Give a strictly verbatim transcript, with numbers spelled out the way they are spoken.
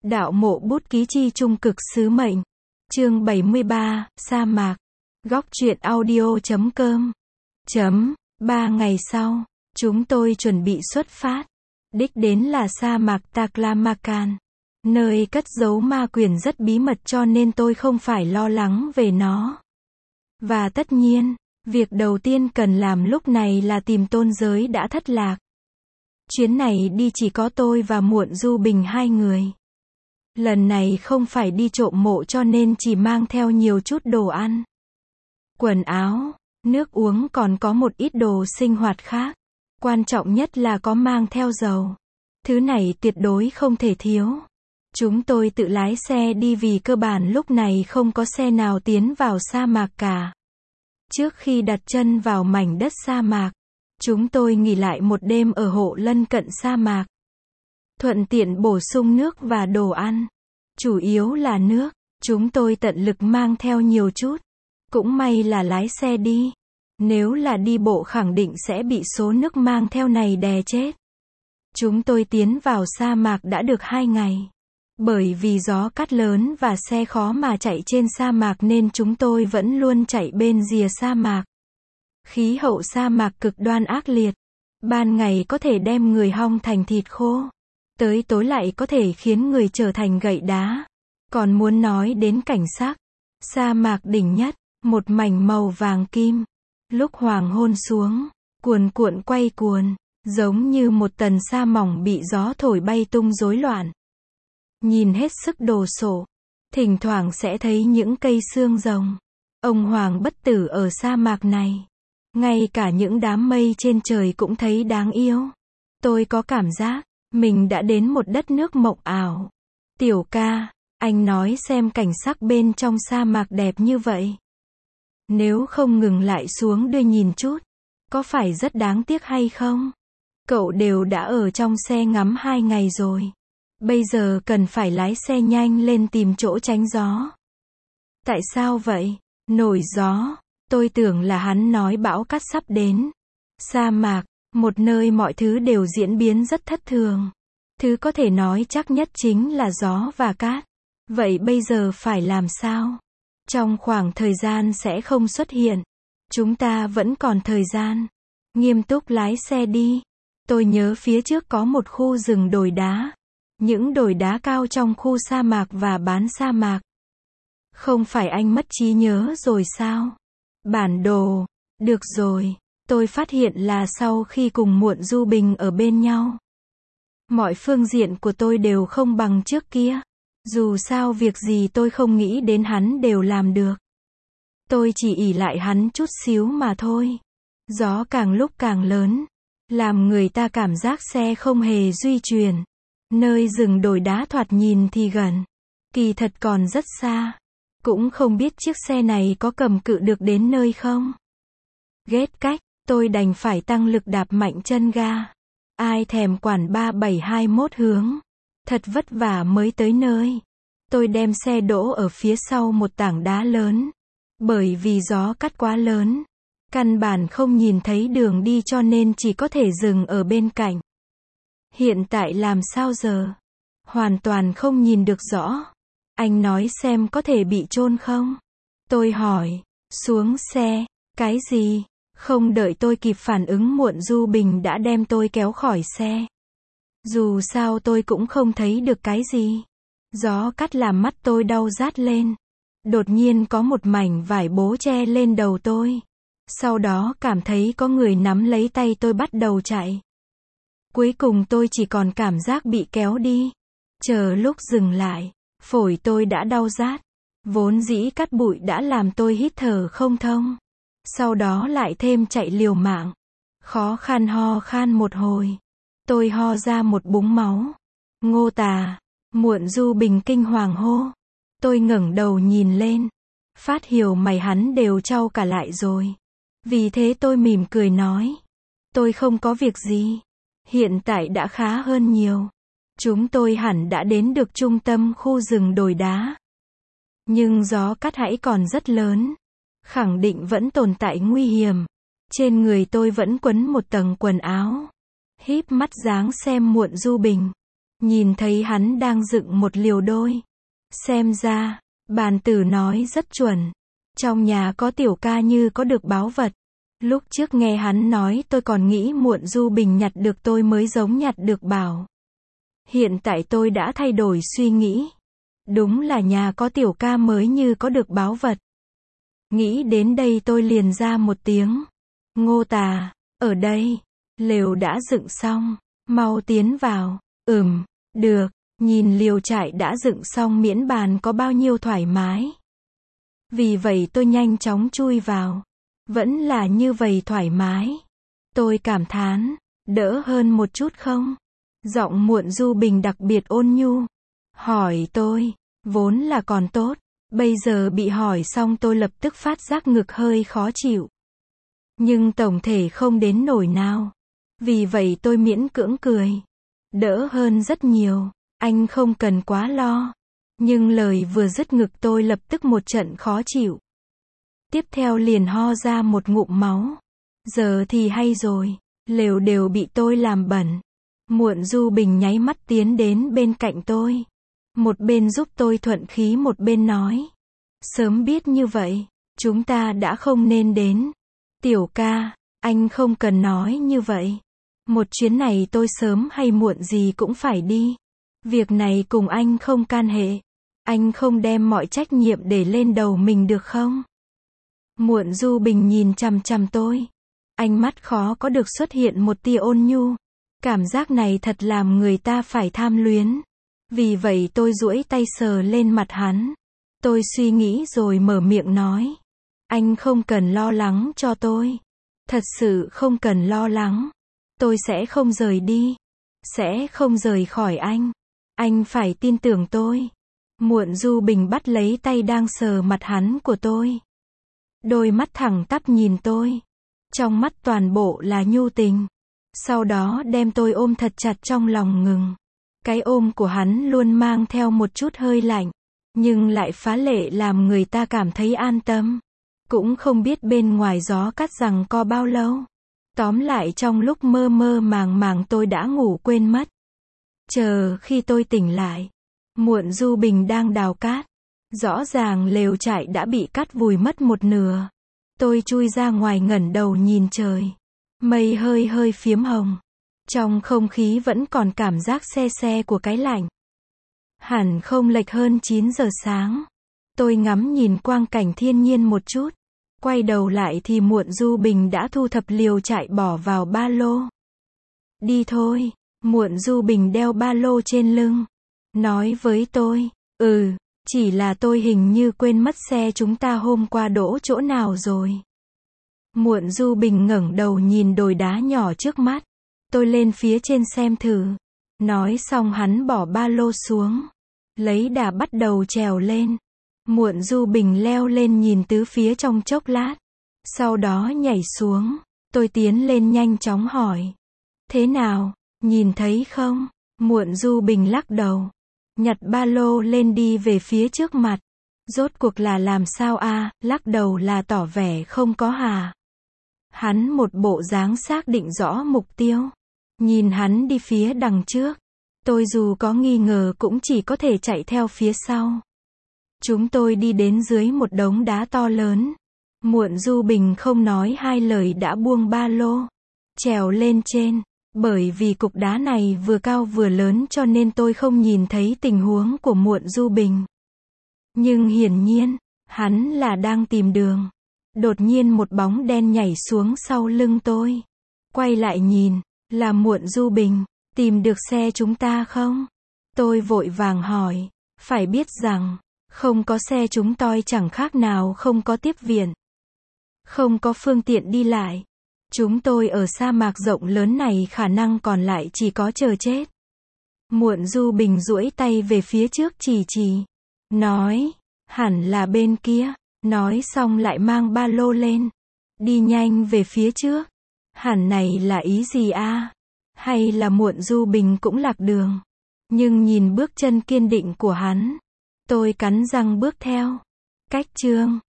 Đạo mộ bút ký chi trung cực sứ mệnh. Chương bảy mươi ba, sa mạc. Góc truyện audio chấm com. Chấm, ba ngày sau, chúng tôi chuẩn bị xuất phát. Đích đến là sa mạc Taklamakan. Nơi cất giấu ma quyền rất bí mật cho nên tôi không phải lo lắng về nó. Và tất nhiên, việc đầu tiên cần làm lúc này là tìm tôn giới đã thất lạc. Chuyến này đi chỉ có tôi và Muộn Du Bình hai người. Lần này không phải đi trộm mộ cho nên chỉ mang theo nhiều chút đồ ăn, quần áo, nước uống, còn có một ít đồ sinh hoạt khác. Quan trọng nhất là có mang theo dầu. Thứ này tuyệt đối không thể thiếu. Chúng tôi tự lái xe đi vì cơ bản lúc này không có xe nào tiến vào sa mạc cả. Trước khi đặt chân vào mảnh đất sa mạc, chúng tôi nghỉ lại một đêm ở hộ lân cận sa mạc. Thuận tiện bổ sung nước và đồ ăn. Chủ yếu là nước, chúng tôi tận lực mang theo nhiều chút. Cũng may là lái xe đi. Nếu là đi bộ khẳng định sẽ bị số nước mang theo này đè chết. Chúng tôi tiến vào sa mạc đã được hai ngày. Bởi vì gió cát lớn và xe khó mà chạy trên sa mạc nên chúng tôi vẫn luôn chạy bên rìa sa mạc. Khí hậu sa mạc cực đoan ác liệt. Ban ngày có thể đem người hong thành thịt khô. Tới tối lại có thể khiến người trở thành gậy đá. Còn muốn nói đến cảnh sắc, sa mạc đỉnh nhất, một mảnh màu vàng kim. Lúc hoàng hôn xuống, cuồn cuộn quay cuồn, giống như một tầng sa mỏng bị gió thổi bay tung rối loạn. Nhìn hết sức đồ sộ, thỉnh thoảng sẽ thấy những cây xương rồng. Ông hoàng bất tử ở sa mạc này. Ngay cả những đám mây trên trời cũng thấy đáng yêu. Tôi có cảm giác mình đã đến một đất nước mộng ảo. Tiểu ca, anh nói xem cảnh sắc bên trong sa mạc đẹp như vậy. Nếu không ngừng lại xuống đưa nhìn chút, có phải rất đáng tiếc hay không? Cậu đều đã ở trong xe ngắm hai ngày rồi. Bây giờ cần phải lái xe nhanh lên tìm chỗ tránh gió. Tại sao vậy? Nổi gió. Tôi tưởng là hắn nói bão cát sắp đến. Sa mạc, một nơi mọi thứ đều diễn biến rất thất thường. Thứ có thể nói chắc nhất chính là gió và cát. Vậy bây giờ phải làm sao? Trong khoảng thời gian sẽ không xuất hiện. Chúng ta vẫn còn thời gian. Nghiêm túc lái xe đi. Tôi nhớ phía trước có một khu rừng đồi đá. Những đồi đá cao trong khu sa mạc và bán sa mạc. Không phải anh mất trí nhớ rồi sao? Bản đồ. Được rồi. Tôi phát hiện là sau khi cùng Muộn Du Bình ở bên nhau, mọi phương diện của tôi đều không bằng trước kia. Dù sao việc gì tôi không nghĩ đến hắn đều làm được. Tôi chỉ ỷ lại hắn chút xíu mà thôi. Gió càng lúc càng lớn, làm người ta cảm giác xe không hề duy chuyển. Nơi rừng đồi đá thoạt nhìn thì gần, kỳ thật còn rất xa. Cũng không biết chiếc xe này có cầm cự được đến nơi không. Ghét cách, tôi đành phải tăng lực đạp mạnh chân ga. Ai thèm quản ba bảy hai mốt hướng. Thật vất vả mới tới nơi. Tôi đem xe đỗ ở phía sau một tảng đá lớn. Bởi vì gió cát quá lớn, căn bản không nhìn thấy đường đi cho nên chỉ có thể dừng ở bên cạnh. Hiện tại làm sao giờ? Hoàn toàn không nhìn được rõ. Anh nói xem có thể bị chôn không? Tôi hỏi. Xuống xe. Cái gì? Không đợi tôi kịp phản ứng Muộn Du Bình đã đem tôi kéo khỏi xe. Dù sao tôi cũng không thấy được cái gì. Gió cắt làm mắt tôi đau rát lên. Đột nhiên có một mảnh vải bố che lên đầu tôi. Sau đó cảm thấy có người nắm lấy tay tôi bắt đầu chạy. Cuối cùng tôi chỉ còn cảm giác bị kéo đi. Chờ lúc dừng lại, phổi tôi đã đau rát. Vốn dĩ cát bụi đã làm tôi hít thở không thông. Sau đó lại thêm chạy liều mạng. Khó khăn ho khan một hồi. Tôi ho ra một búng máu. Ngô Tà. Muộn Du Bình kinh hoàng hô. Tôi ngẩng đầu nhìn lên. Phát hiểu mày hắn đều trao cả lại rồi. Vì thế tôi mỉm cười nói. Tôi không có việc gì. Hiện tại đã khá hơn nhiều. Chúng tôi hẳn đã đến được trung tâm khu rừng đồi đá. Nhưng gió cát hãy còn rất lớn. Khẳng định vẫn tồn tại nguy hiểm. Trên người tôi vẫn quấn một tầng quần áo. Híp mắt dáng xem Muộn Du Bình. nhìn thấy hắn đang dựng một liều đôi. Xem ra, bàn tử nói rất chuẩn. Trong nhà có tiểu ca như có được báu vật. Lúc trước nghe hắn nói tôi còn nghĩ Muộn Du Bình nhặt được tôi mới giống nhặt được bảo. Hiện tại tôi đã thay đổi suy nghĩ. Đúng là nhà có tiểu ca mới như có được báu vật. Nghĩ đến đây tôi liền ra một tiếng. Ngô Tà, ở đây, lều đã dựng xong, mau tiến vào. Ừm, được, nhìn liều trại đã dựng xong miễn bàn có bao nhiêu thoải mái. Vì vậy tôi nhanh chóng chui vào. Vẫn là như vậy thoải mái. Tôi cảm thán, đỡ hơn một chút không? Giọng Muộn Du Bình đặc biệt ôn nhu. Hỏi tôi, vốn là còn tốt. Bây giờ bị hỏi xong tôi lập tức phát giác ngực hơi khó chịu. Nhưng tổng thể không đến nỗi nào. Vì vậy tôi miễn cưỡng cười. Đỡ hơn rất nhiều. Anh không cần quá lo. Nhưng lời vừa dứt ngực tôi lập tức một trận khó chịu. Tiếp theo liền ho ra một ngụm máu. Giờ thì hay rồi. Lều đều bị tôi làm bẩn. Muộn Du Bình nháy mắt tiến đến bên cạnh tôi. Một bên giúp tôi thuận khí một bên nói. Sớm biết như vậy, chúng ta đã không nên đến. Tiểu ca, anh không cần nói như vậy. Một chuyến này tôi sớm hay muộn gì cũng phải đi. Việc này cùng anh không can hệ. Anh không đem mọi trách nhiệm để lên đầu mình được không? Muộn Du Bình nhìn chằm chằm tôi. Ánh mắt khó có được xuất hiện một tia ôn nhu. Cảm giác này thật làm người ta phải tham luyến. Vì vậy tôi duỗi tay sờ lên mặt hắn. Tôi suy nghĩ rồi mở miệng nói. Anh không cần lo lắng cho tôi. Thật sự không cần lo lắng. Tôi sẽ không rời đi. Sẽ không rời khỏi anh. Anh phải tin tưởng tôi. Muộn Du Bình bắt lấy tay đang sờ mặt hắn của tôi. Đôi mắt thẳng tắp nhìn tôi. Trong mắt toàn bộ là nhu tình. Sau đó đem tôi ôm thật chặt trong lòng ngừng. Cái ôm của hắn luôn mang theo một chút hơi lạnh. Nhưng lại phá lệ làm người ta cảm thấy an tâm. Cũng không biết bên ngoài gió cắt rằng co bao lâu. Tóm lại trong lúc mơ mơ màng màng tôi đã ngủ quên mất. Chờ khi tôi tỉnh lại. Muộn Du Bình đang đào cát. Rõ ràng lều trại đã bị cát vùi mất một nửa. Tôi chui ra ngoài ngẩng đầu nhìn trời. Mây hơi hơi phiếm hồng. Trong không khí vẫn còn cảm giác se se của cái lạnh. Hẳn không lệch hơn chín giờ sáng. Tôi ngắm nhìn quang cảnh thiên nhiên một chút. Quay đầu lại thì Muộn Du Bình đã thu thập liều trại bỏ vào ba lô. Đi thôi. Muộn Du Bình đeo ba lô trên lưng. Nói với tôi. Ừ, chỉ là tôi hình như quên mất xe chúng ta hôm qua đỗ chỗ nào rồi. Muộn Du Bình ngẩng đầu nhìn đồi đá nhỏ trước mắt. Tôi lên phía trên xem thử. Nói xong hắn bỏ ba lô xuống. Lấy đà bắt đầu trèo lên. Muộn Du Bình leo lên nhìn tứ phía trong chốc lát. Sau đó nhảy xuống. Tôi tiến lên nhanh chóng hỏi. Thế nào, nhìn thấy không? Muộn Du Bình lắc đầu. Nhặt ba lô lên đi về phía trước mặt. Rốt cuộc là làm sao a? Lắc đầu là tỏ vẻ không có hả? Hắn một bộ dáng xác định rõ mục tiêu. Nhìn hắn đi phía đằng trước. Tôi dù có nghi ngờ cũng chỉ có thể chạy theo phía sau. Chúng tôi đi đến dưới một đống đá to lớn. Muộn Du Bình không nói hai lời đã buông ba lô. Trèo lên trên. Bởi vì cục đá này vừa cao vừa lớn cho nên tôi không nhìn thấy tình huống của Muộn Du Bình. Nhưng hiển nhiên, hắn là đang tìm đường. Đột nhiên một bóng đen nhảy xuống sau lưng tôi. Quay lại nhìn, là Muộn Du Bình. Tìm được xe chúng ta không? Tôi vội vàng hỏi. Phải biết rằng, không có xe chúng tôi chẳng khác nào không có tiếp viện. Không có phương tiện đi lại. Chúng tôi ở sa mạc rộng lớn này khả năng còn lại chỉ có chờ chết. Muộn Du Bình duỗi tay về phía trước chỉ chỉ. Nói, hẳn là bên kia. Nói xong lại mang ba lô lên. Đi nhanh về phía trước. Hẳn này là ý gì a? Hay là Muộn Du Bình cũng lạc đường? Nhưng nhìn bước chân kiên định của hắn. Tôi cắn răng bước theo. Cách chương